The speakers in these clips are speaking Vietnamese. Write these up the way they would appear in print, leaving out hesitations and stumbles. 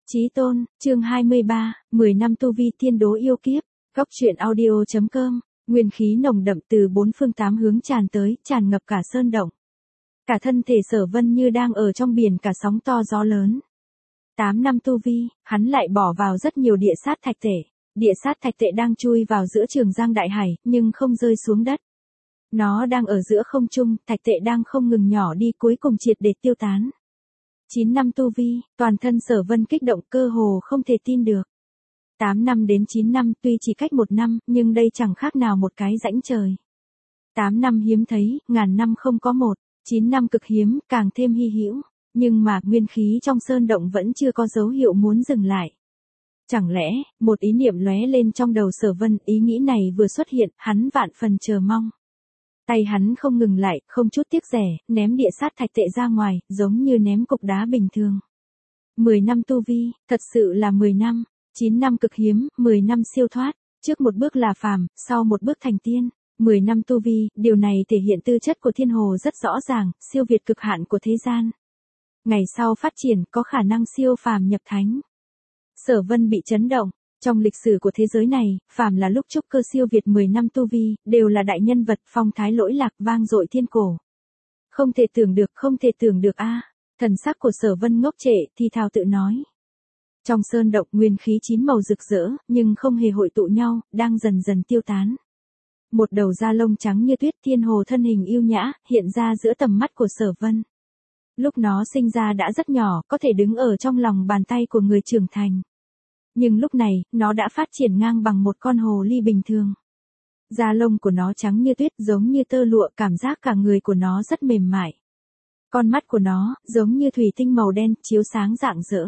Chí tôn, chương 23, 10 năm tu vi thiên đố yêu kiếp, góc truyện audio.com, nguyên khí nồng đậm từ bốn phương tám hướng tràn tới, tràn ngập cả sơn động. Cả thân thể Sở Vân như đang ở trong biển cả sóng to gió lớn. 8 năm tu vi, hắn lại bỏ vào rất nhiều địa sát thạch tệ. Địa sát thạch tệ đang chui vào giữa Trường Giang Đại Hải, nhưng không rơi xuống đất. Nó đang ở giữa không trung, thạch tệ đang không ngừng nhỏ đi cuối cùng triệt để tiêu tán. 9 năm tu vi, toàn thân Sở Vân kích động cơ hồ không thể tin được. 8 năm đến 9 năm tuy chỉ cách 1 năm, nhưng đây chẳng khác nào một cái rãnh trời. 8 năm hiếm thấy, ngàn năm không có một, 9 năm cực hiếm, càng thêm hy hữu, nhưng mà nguyên khí trong sơn động vẫn chưa có dấu hiệu muốn dừng lại. Chẳng lẽ, một ý niệm lóe lên trong đầu Sở Vân, ý nghĩ này vừa xuất hiện, hắn vạn phần chờ mong. Tay hắn không ngừng lại, không chút tiếc rẻ, ném địa sát thạch tệ ra ngoài, giống như ném cục đá bình thường. 10 năm tu vi, thật sự là 10 năm, 9 năm cực hiếm, 10 năm siêu thoát, trước một bước là phàm, sau một bước thành tiên. 10 năm tu vi, điều này thể hiện tư chất của thiên hồ rất rõ ràng, siêu việt cực hạn của thế gian. Ngày sau phát triển có khả năng siêu phàm nhập thánh. Sở Vân bị chấn động. Trong lịch sử của thế giới này, phàm là lúc trúc cơ siêu việt 10 năm tu vi, đều là đại nhân vật phong thái lỗi lạc vang dội thiên cổ. Không thể tưởng được a. Thần sắc của Sở Vân ngốc trệ, thì thào tự nói. Trong sơn động nguyên khí 9 màu rực rỡ, nhưng không hề hội tụ nhau, đang dần dần tiêu tán. Một đầu da lông trắng như tuyết thiên hồ thân hình yêu nhã, hiện ra giữa tầm mắt của Sở Vân. Lúc nó sinh ra đã rất nhỏ, có thể đứng ở trong lòng bàn tay của người trưởng thành. Nhưng lúc này, nó đã phát triển ngang bằng một con hồ ly bình thường. Da lông của nó trắng như tuyết giống như tơ lụa, cảm giác cả người của nó rất mềm mại. Con mắt của nó, giống như thủy tinh màu đen, chiếu sáng rạng rỡ.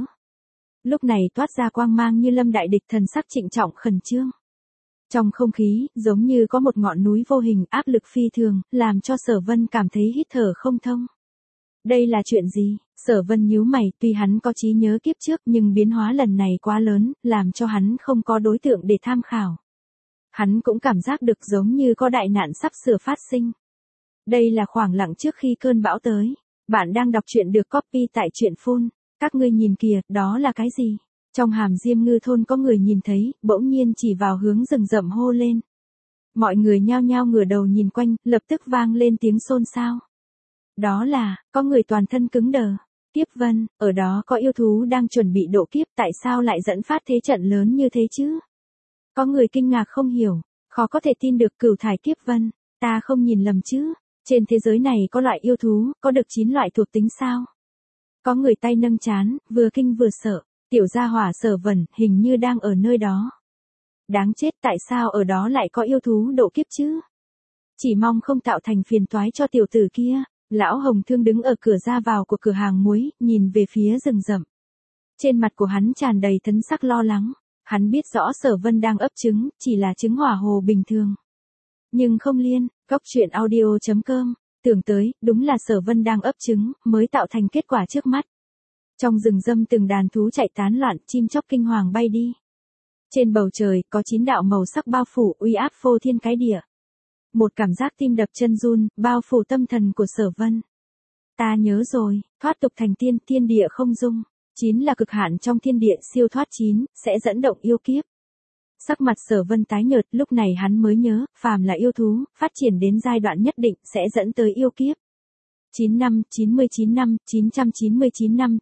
Lúc này toát ra quang mang như lâm đại địch, thần sắc trịnh trọng khẩn trương. Trong không khí, giống như có một ngọn núi vô hình áp lực phi thường, làm cho Sở Vân cảm thấy hít thở không thông. Đây là chuyện gì? Sở Vân nhíu mày, tuy hắn có trí nhớ kiếp trước nhưng biến hóa lần này quá lớn, làm cho hắn không có đối tượng để tham khảo. Hắn cũng cảm giác được giống như có đại nạn sắp sửa phát sinh. Đây là khoảng lặng trước khi cơn bão tới. Bạn đang đọc truyện được copy tại truyện phun. Các ngươi nhìn kìa, đó là cái gì? Trong Hàm Diêm Ngư thôn có người nhìn thấy, bỗng nhiên chỉ vào hướng rừng rậm hô lên. Mọi người nhao nhao ngửa đầu nhìn quanh, lập tức vang lên tiếng xôn xao. Đó là, có người toàn thân cứng đờ. Kiếp vân, ở đó có yêu thú đang chuẩn bị độ kiếp, tại sao lại dẫn phát thế trận lớn như thế chứ? Có người kinh ngạc không hiểu, khó có thể tin được cửu thải kiếp vân, ta không nhìn lầm chứ? Trên thế giới này có loại yêu thú, có được 9 loại thuộc tính sao? Có người tay nâng trán, vừa kinh vừa sợ, tiểu gia hỏa Sở Vân hình như đang ở nơi đó. Đáng chết, tại sao ở đó lại có yêu thú độ kiếp chứ? Chỉ mong không tạo thành phiền toái cho tiểu tử kia. Lão Hồng Thương đứng ở cửa ra vào của cửa hàng muối, nhìn về phía rừng rậm. Trên mặt của hắn tràn đầy thần sắc lo lắng. Hắn biết rõ Sở Vân đang ấp trứng, chỉ là trứng hỏa hồ bình thường. Nhưng không liên, góc truyện audio.com, tưởng tới, đúng là Sở Vân đang ấp trứng, mới tạo thành kết quả trước mắt. Trong rừng rậm từng đàn thú chạy tán loạn, chim chóc kinh hoàng bay đi. Trên bầu trời, có 9 đạo màu sắc bao phủ, uy áp phô thiên cái địa. Một cảm giác tim đập chân run, bao phủ tâm thần của Sở Vân. Ta nhớ rồi, thoát tục thành tiên, thiên địa không dung. 9 là cực hạn trong thiên địa, siêu thoát 9, sẽ dẫn động yêu kiếp. Sắc mặt Sở Vân tái nhợt, lúc này hắn mới nhớ, phàm là yêu thú, phát triển đến giai đoạn nhất định, sẽ dẫn tới yêu kiếp. 9 năm, 99 năm, 999 năm,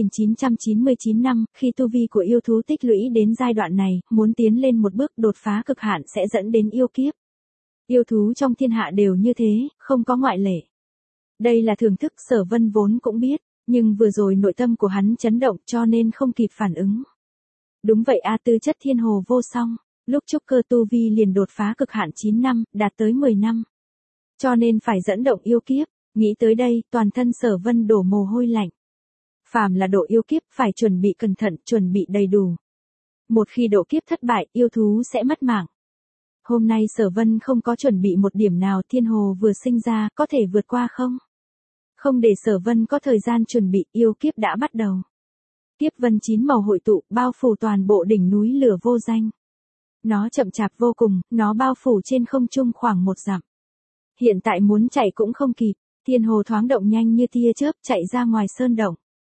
9999 năm, khi tu vi của yêu thú tích lũy đến giai đoạn này, muốn tiến lên một bước đột phá cực hạn sẽ dẫn đến yêu kiếp. Yêu thú trong thiên hạ đều như thế, không có ngoại lệ. Đây là thưởng thức Sở Vân vốn cũng biết, nhưng vừa rồi nội tâm của hắn chấn động cho nên không kịp phản ứng. Đúng vậy a, tư chất thiên hồ vô song, lúc trúc cơ tu vi liền đột phá cực hạn 9 năm, đạt tới 10 năm. Cho nên phải dẫn động yêu kiếp, nghĩ tới đây, toàn thân Sở Vân đổ mồ hôi lạnh. Phàm là độ yêu kiếp phải chuẩn bị cẩn thận, chuẩn bị đầy đủ. Một khi độ kiếp thất bại, yêu thú sẽ mất mạng. Hôm nay Sở Vân không có chuẩn bị một điểm nào, thiên hồ vừa sinh ra, có thể vượt qua không? Không để Sở Vân có thời gian chuẩn bị, yêu kiếp đã bắt đầu. Kiếp vân 9 màu hội tụ, bao phủ toàn bộ đỉnh núi lửa vô danh. Nó chậm chạp vô cùng, nó bao phủ trên không trung khoảng 1 dặm. Hiện tại muốn chạy cũng không kịp, thiên hồ thoáng động nhanh như tia chớp chạy ra ngoài sơn động.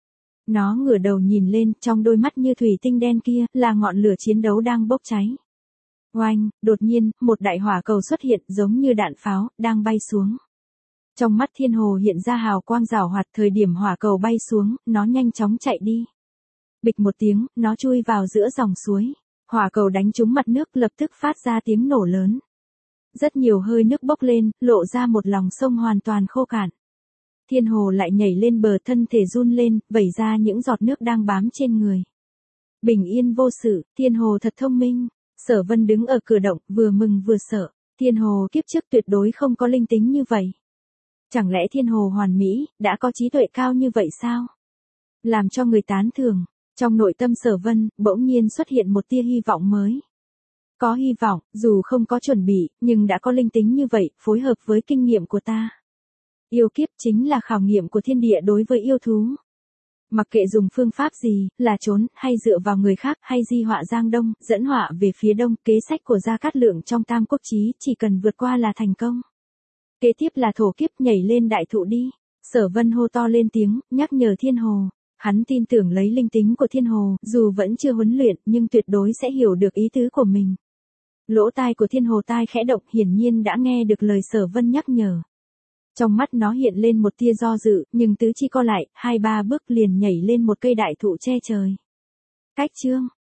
Nó ngửa đầu nhìn lên, trong đôi mắt như thủy tinh đen kia, là ngọn lửa chiến đấu đang bốc cháy. Oanh, đột nhiên, một đại hỏa cầu xuất hiện giống như đạn pháo, đang bay xuống. Trong mắt Thiên Hồ hiện ra hào quang rảo hoạt, thời điểm hỏa cầu bay xuống, nó nhanh chóng chạy đi. Bịch một tiếng, nó chui vào giữa dòng suối. Hỏa cầu đánh trúng mặt nước lập tức phát ra tiếng nổ lớn. Rất nhiều hơi nước bốc lên, lộ ra một lòng sông hoàn toàn khô cạn. Thiên Hồ lại nhảy lên bờ, thân thể run lên, vẩy ra những giọt nước đang bám trên người. Bình yên vô sự, Thiên Hồ thật thông minh. Sở Vân đứng ở cửa động, vừa mừng vừa sợ. Thiên Hồ kiếp trước tuyệt đối không có linh tính như vậy. Chẳng lẽ Thiên Hồ hoàn mỹ, đã có trí tuệ cao như vậy sao? Làm cho người tán thưởng. Trong nội tâm Sở Vân, bỗng nhiên xuất hiện một tia hy vọng mới. Có hy vọng, dù không có chuẩn bị, nhưng đã có linh tính như vậy, phối hợp với kinh nghiệm của ta. Yêu kiếp chính là khảo nghiệm của thiên địa đối với yêu thú. Mặc kệ dùng phương pháp gì, là trốn, hay dựa vào người khác, hay di họa giang đông, dẫn họa về phía đông, kế sách của Gia Cát Lượng trong Tam Quốc Chí, chỉ cần vượt qua là thành công. Kế tiếp là thổ kiếp, nhảy lên đại thụ đi. Sở Vân hô to lên tiếng, nhắc nhở Thiên Hồ. Hắn tin tưởng lấy linh tính của Thiên Hồ, dù vẫn chưa huấn luyện, nhưng tuyệt đối sẽ hiểu được ý tứ của mình. Lỗ tai của Thiên Hồ tai khẽ động, hiển nhiên đã nghe được lời Sở Vân nhắc nhở. Trong mắt nó hiện lên một tia do dự, nhưng tứ chi co lại, 2-3 bước liền nhảy lên một cây đại thụ che trời. Cách chương